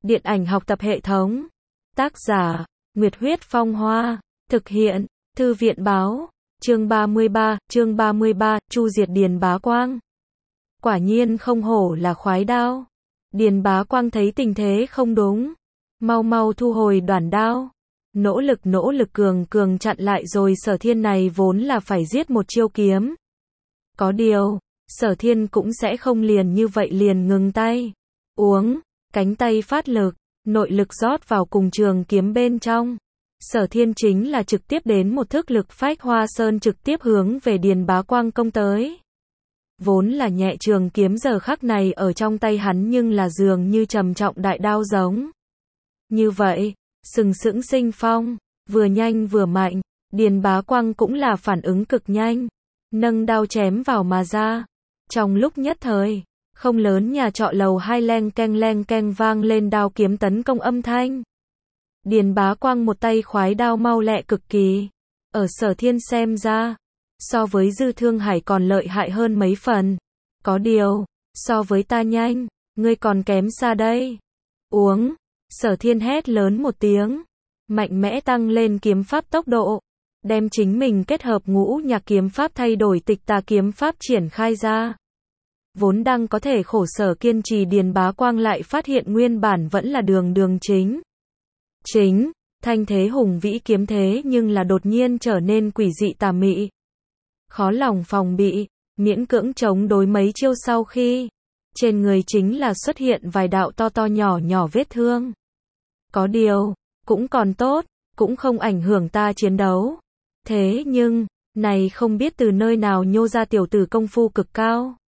Điện ảnh học tập hệ thống. Tác giả, Nguyệt Huyết Phong Hoa. Thực hiện, Thư viện Báo. Chương 33, Chu diệt Điền Bá Quang. Quả nhiên không hổ là khoái đao. Điền Bá Quang thấy tình thế không đúng, mau mau thu hồi đoản đao. Nỗ lực cường chặn lại rồi. Sở Thiên này vốn là phải giết một chiêu kiếm. Có điều, Sở Thiên cũng sẽ không liền như vậy liền ngừng tay. Uống, cánh tay phát lực, nội lực rót vào cùng trường kiếm bên trong. Sở Thiên chính là trực tiếp đến một thức lực phách hoa sơn trực tiếp hướng về Điền Bá Quang công tới. Vốn là nhẹ trường kiếm giờ khắc này ở trong tay hắn nhưng là dường như trầm trọng đại đao giống. Như vậy, sừng sững sinh phong, vừa nhanh vừa mạnh, Điền Bá Quang cũng là phản ứng cực nhanh, nâng đao chém vào mà ra. Trong lúc nhất thời, không lớn nhà trọ lầu 2 leng keng vang lên đao kiếm tấn công âm thanh. Điền Bá Quang một tay khoái đao mau lẹ cực kỳ, ở Sở Thiên xem ra, so với Dư Thương Hải còn lợi hại hơn mấy phần. Có điều, so với ta nhanh, ngươi còn kém xa đây. Uống, Sở Thiên hét lớn một tiếng, mạnh mẽ tăng lên kiếm pháp tốc độ, đem chính mình kết hợp ngũ nhạc kiếm pháp thay đổi tịch tà kiếm pháp triển khai ra. Vốn đang có thể khổ sở kiên trì Điền Bá Quang lại phát hiện nguyên bản vẫn là đường chính, thanh thế hùng vĩ kiếm thế nhưng là đột nhiên trở nên quỷ dị tà mị. Khó lòng phòng bị, miễn cưỡng chống đối mấy chiêu sau khi, trên người chính là xuất hiện vài đạo to nhỏ vết thương. Có điều, cũng còn tốt, cũng không ảnh hưởng ta chiến đấu. Thế nhưng, này không biết từ nơi nào nhô ra tiểu tử công phu cực cao.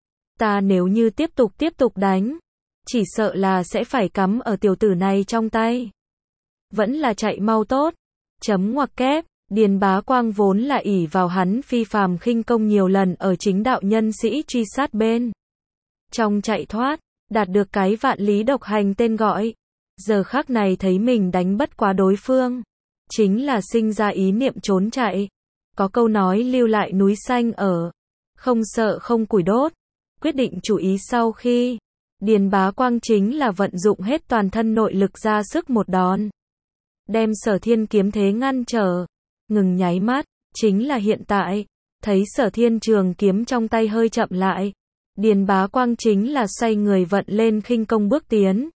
Ta nếu như tiếp tục đánh, chỉ sợ là sẽ phải cắm ở tiểu tử này trong tay. Vẫn là chạy mau tốt. Chấm ngoặc kép, Điền Bá Quang vốn là ỷ vào hắn phi phàm khinh công nhiều lần ở chính đạo nhân sĩ truy sát bên trong chạy thoát, đạt được cái vạn lý độc hành tên gọi. Giờ khắc này thấy mình đánh bất quá đối phương, chính là sinh ra ý niệm trốn chạy. Có câu nói lưu lại núi xanh ở, không sợ không củi đốt. Quyết định chủ ý sau khi, Điền Bá Quang chính là vận dụng hết toàn thân nội lực ra sức một đòn, đem Sở Thiên kiếm thế ngăn trở. Ngừng nháy mắt, chính là hiện tại, thấy Sở Thiên trường kiếm trong tay hơi chậm lại, Điền Bá Quang chính là xoay người vận lên khinh công bước tiến,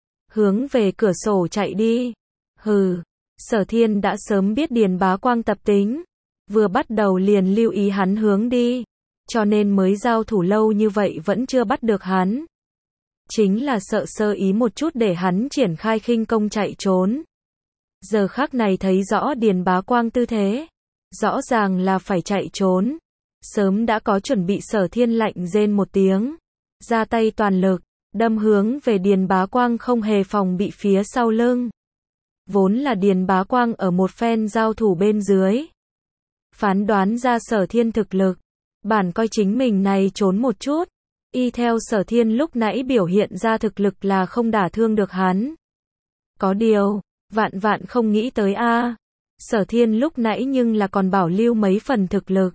hướng về cửa sổ chạy đi. Hừ, Sở Thiên đã sớm biết Điền Bá Quang tập tính, vừa bắt đầu liền lưu ý hắn hướng đi, cho nên mới giao thủ lâu như vậy vẫn chưa bắt được hắn. Chính là sợ sơ ý một chút để hắn triển khai khinh công chạy trốn. Giờ khắc này thấy rõ Điền Bá Quang tư thế, rõ ràng là phải chạy trốn. Sớm đã có chuẩn bị. Sở Thiên lạnh rên một tiếng, ra tay toàn lực, đâm hướng về Điền Bá Quang không hề phòng bị phía sau lưng. Vốn là Điền Bá Quang ở một phen giao thủ bên dưới, phán đoán ra Sở Thiên thực lực, bản coi chính mình này trốn một chút, y theo Sở Thiên lúc nãy biểu hiện ra thực lực là không đả thương được hắn. Có điều, vạn không nghĩ tới a, Sở Thiên lúc nãy nhưng là còn bảo lưu mấy phần thực lực.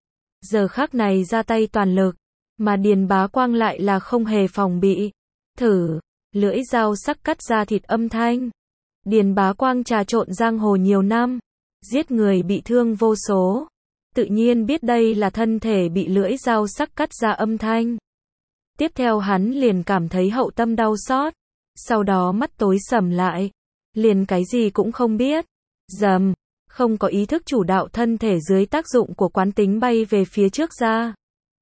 Giờ khắc này ra tay toàn lực, mà Điền Bá Quang lại là không hề phòng bị. Thử, lưỡi dao sắc cắt da thịt âm thanh. Điền Bá Quang trà trộn giang hồ nhiều năm, giết người bị thương vô số, tự nhiên biết đây là thân thể bị lưỡi dao sắc cắt ra âm thanh. Tiếp theo hắn liền cảm thấy hậu tâm đau xót, sau đó mắt tối sầm lại, liền cái gì cũng không biết. Dầm, không có ý thức chủ đạo, thân thể dưới tác dụng của quán tính bay về phía trước ra,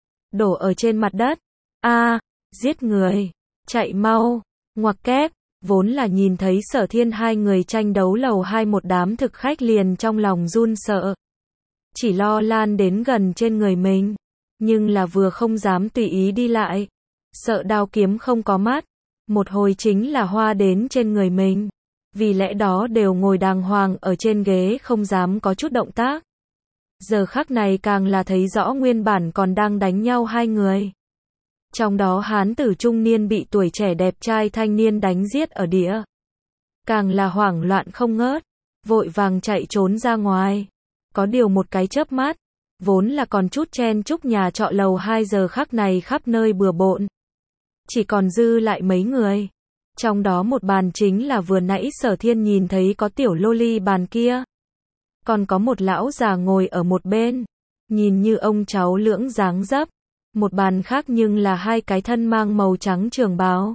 đổ ở trên mặt đất. A, giết người, chạy mau. Ngoặc kép, vốn là nhìn thấy Sở Thiên hai người tranh đấu lầu 2 một đám thực khách liền trong lòng run sợ, chỉ lo lan đến gần trên người mình, nhưng là vừa không dám tùy ý đi lại, sợ đao kiếm không có mắt, một hồi chính là hoa đến trên người mình. Vì lẽ đó đều ngồi đàng hoàng ở trên ghế không dám có chút động tác. Giờ khắc này càng là thấy rõ nguyên bản còn đang đánh nhau hai người. Trong đó hán tử trung niên bị tuổi trẻ đẹp trai thanh niên đánh giết ở địa. Càng là hoảng loạn không ngớt, vội vàng chạy trốn ra ngoài. Có điều một cái chớp mắt, vốn là còn chút chen chúc nhà trọ lầu 2 giờ khắc này khắp nơi bừa bộn. Chỉ còn dư lại mấy người. Trong đó một bàn chính là vừa nãy Sở Thiên nhìn thấy có tiểu loli bàn kia. Còn có một lão già ngồi ở một bên, nhìn như ông cháu lưỡng dáng dấp. Một bàn khác nhưng là hai cái thân mang màu trắng trường bào,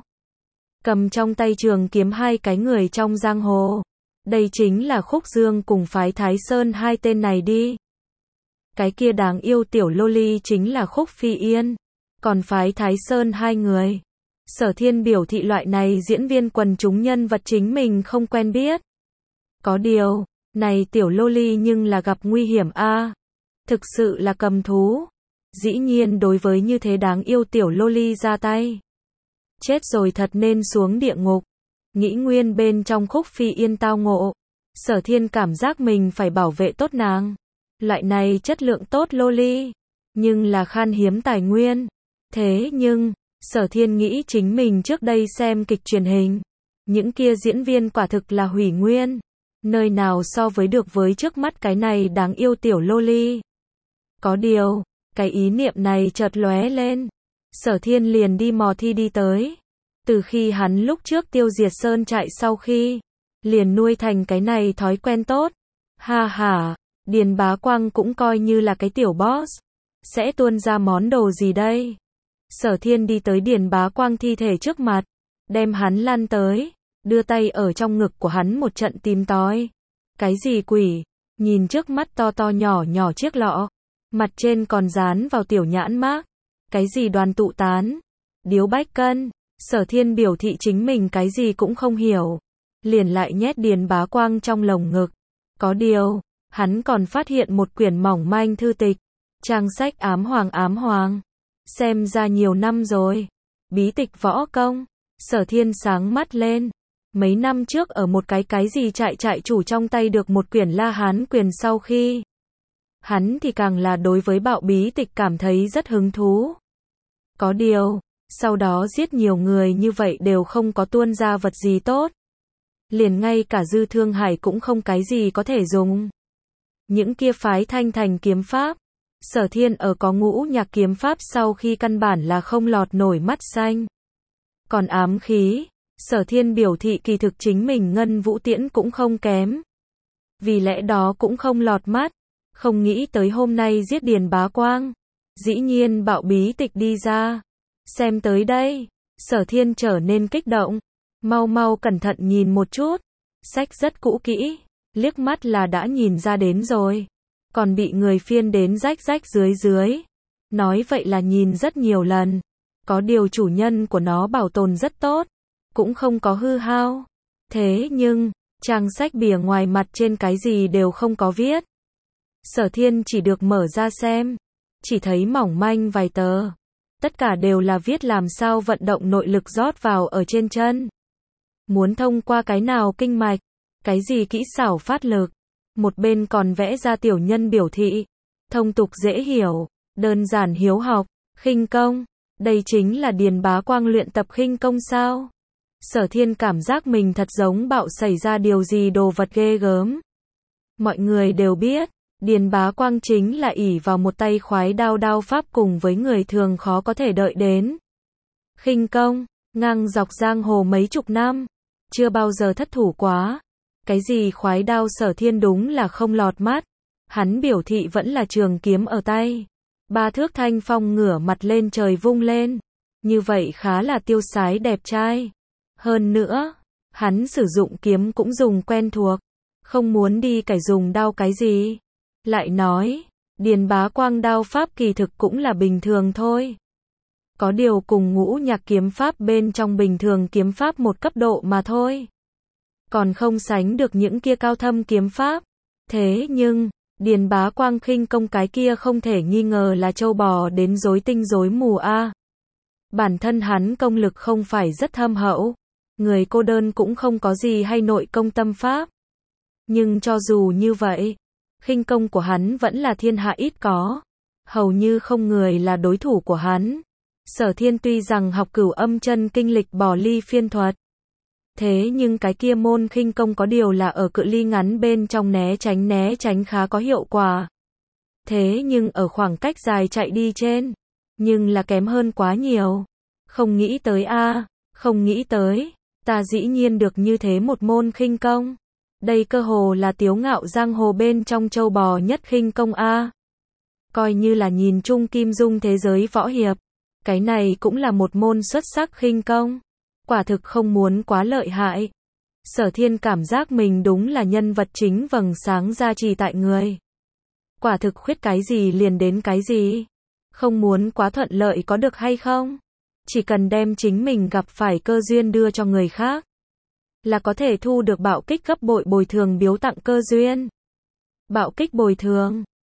cầm trong tay trường kiếm hai cái người trong giang hồ. Đây chính là Khúc Dương cùng phái Thái Sơn hai tên này đi. Cái kia đáng yêu tiểu loli chính là Khúc Phi Yên, còn phái Thái Sơn hai người. Sở Thiên biểu thị loại này diễn viên quần chúng nhân vật chính mình không quen biết. Có điều, này tiểu loli nhưng là gặp nguy hiểm a, thực sự là cầm thú. Dĩ nhiên đối với như thế đáng yêu tiểu loli ra tay, chết rồi thật nên xuống địa ngục. Nghĩ nguyên bên trong Khúc Phi Yên tao ngộ, Sở Thiên cảm giác mình phải bảo vệ tốt nàng. Loại này chất lượng tốt loli, nhưng là khan hiếm tài nguyên. Thế nhưng, Sở Thiên nghĩ chính mình trước đây xem kịch truyền hình, những kia diễn viên quả thực là hủy nguyên, nơi nào so với được với trước mắt cái này đáng yêu tiểu loli. Có điều, cái ý niệm này chợt lóe lên, Sở Thiên liền đi mò thi đi tới. Từ khi hắn lúc trước tiêu diệt sơn trại sau khi, liền nuôi thành cái này thói quen tốt. Ha ha, Điền Bá Quang cũng coi như là cái tiểu boss. Sẽ tuôn ra món đồ gì đây? Sở Thiên đi tới Điền Bá Quang thi thể trước mặt, đem hắn lăn tới, đưa tay ở trong ngực của hắn một trận tìm tòi. Cái gì quỷ? Nhìn trước mắt to to nhỏ nhỏ chiếc lọ, mặt trên còn dán vào tiểu nhãn mác. Cái gì đoàn tụ tán? Điếu bách cân? Sở Thiên biểu thị chính mình cái gì cũng không hiểu, liền lại nhét Điền Bá Quang trong lồng ngực. Có điều, hắn còn phát hiện một quyển mỏng manh thư tịch, trang sách ám hoàng, xem ra nhiều năm rồi. Bí tịch võ công. Sở Thiên sáng mắt lên. Mấy năm trước ở một cái gì trại chủ trong tay được một quyển La Hán quyền sau khi, hắn thì càng là đối với bạo bí tịch cảm thấy rất hứng thú. Có điều, sau đó giết nhiều người như vậy đều không có tuôn ra vật gì tốt. Liền ngay cả Dư Thương Hải cũng không cái gì có thể dùng. Những kia phái Thanh Thành kiếm pháp, Sở Thiên ở có Ngũ Nhạc kiếm pháp sau khi căn bản là không lọt nổi mắt xanh. Còn ám khí, Sở Thiên biểu thị kỳ thực chính mình Ngân Vũ Tiễn cũng không kém. Vì lẽ đó cũng không lọt mắt. Không nghĩ tới hôm nay giết Điền Bá Quang, dĩ nhiên bạo bí tịch đi ra. Xem tới đây, Sở Thiên trở nên kích động. Mau cẩn thận nhìn một chút. Sách rất cũ kỹ, liếc mắt là đã nhìn ra đến rồi. Còn bị người phiên đến rách dưới. Nói vậy là nhìn rất nhiều lần. Có điều chủ nhân của nó bảo tồn rất tốt, cũng không có hư hao. Thế nhưng, trang sách bìa ngoài mặt trên cái gì đều không có viết. Sở Thiên chỉ được mở ra xem, chỉ thấy mỏng manh vài tờ. Tất cả đều là viết làm sao vận động nội lực rót vào ở trên chân. Muốn thông qua cái nào kinh mạch, cái gì kỹ xảo phát lực. Một bên còn vẽ ra tiểu nhân biểu thị, thông tục dễ hiểu, đơn giản hiếu học, khinh công. Đây chính là Điền Bá Quang luyện tập khinh công sao? Sở Thiên cảm giác mình thật giống bạo xảy ra điều gì đồ vật ghê gớm. Mọi người đều biết, Điền Bá Quang chính là ỷ vào một tay khoái đao pháp cùng với người thường khó có thể đợi đến. Khinh công, ngang dọc giang hồ mấy chục năm, chưa bao giờ thất thủ quá. Cái gì khoái đao Sở Thiên đúng là không lọt mắt. Hắn biểu thị vẫn là trường kiếm ở tay. 3 thước thanh phong ngửa mặt lên trời vung lên. Như vậy khá là tiêu sái đẹp trai. Hơn nữa, hắn sử dụng kiếm cũng dùng quen thuộc. Không muốn đi cải dùng đao cái gì. Lại nói, Điền Bá Quang đao pháp kỳ thực cũng là bình thường thôi. Có điều cùng Ngũ Nhạc kiếm pháp bên trong bình thường kiếm pháp một cấp độ mà thôi. Còn không sánh được những kia cao thâm kiếm pháp. Thế nhưng, Điền Bá Quang khinh công cái kia không thể nghi ngờ là trâu bò đến rối tinh rối mù a. Bản thân hắn công lực không phải rất thâm hậu, người cô đơn cũng không có gì hay nội công tâm pháp. Nhưng cho dù như vậy, khinh công của hắn vẫn là thiên hạ ít có, hầu như không người là đối thủ của hắn. Sở Thiên tuy rằng học Cửu Âm Chân Kinh lịch bỏ ly phiên thuật, thế nhưng cái kia môn khinh công có điều là ở cự ly ngắn bên trong né tránh khá có hiệu quả. Thế nhưng ở khoảng cách dài chạy đi trên, nhưng là kém hơn quá nhiều. Không nghĩ tới a, không nghĩ tới, Ta dĩ nhiên được như thế một môn khinh công. Đây cơ hồ là tiếu ngạo giang hồ bên trong châu bò nhất khinh công a. Coi như là nhìn chung kim dung thế giới võ hiệp. Cái này cũng là một môn xuất sắc khinh công. Quả thực không muốn quá lợi hại. Sở Thiên cảm giác mình đúng là nhân vật chính vầng sáng gia trì tại người. Quả thực khuyết cái gì liền đến cái gì. Không muốn quá thuận lợi có được hay không? Chỉ cần đem chính mình gặp phải cơ duyên đưa cho người khác, là có thể thu được bạo kích gấp bội bồi thường biếu tặng cơ duyên. Bạo kích bồi thường.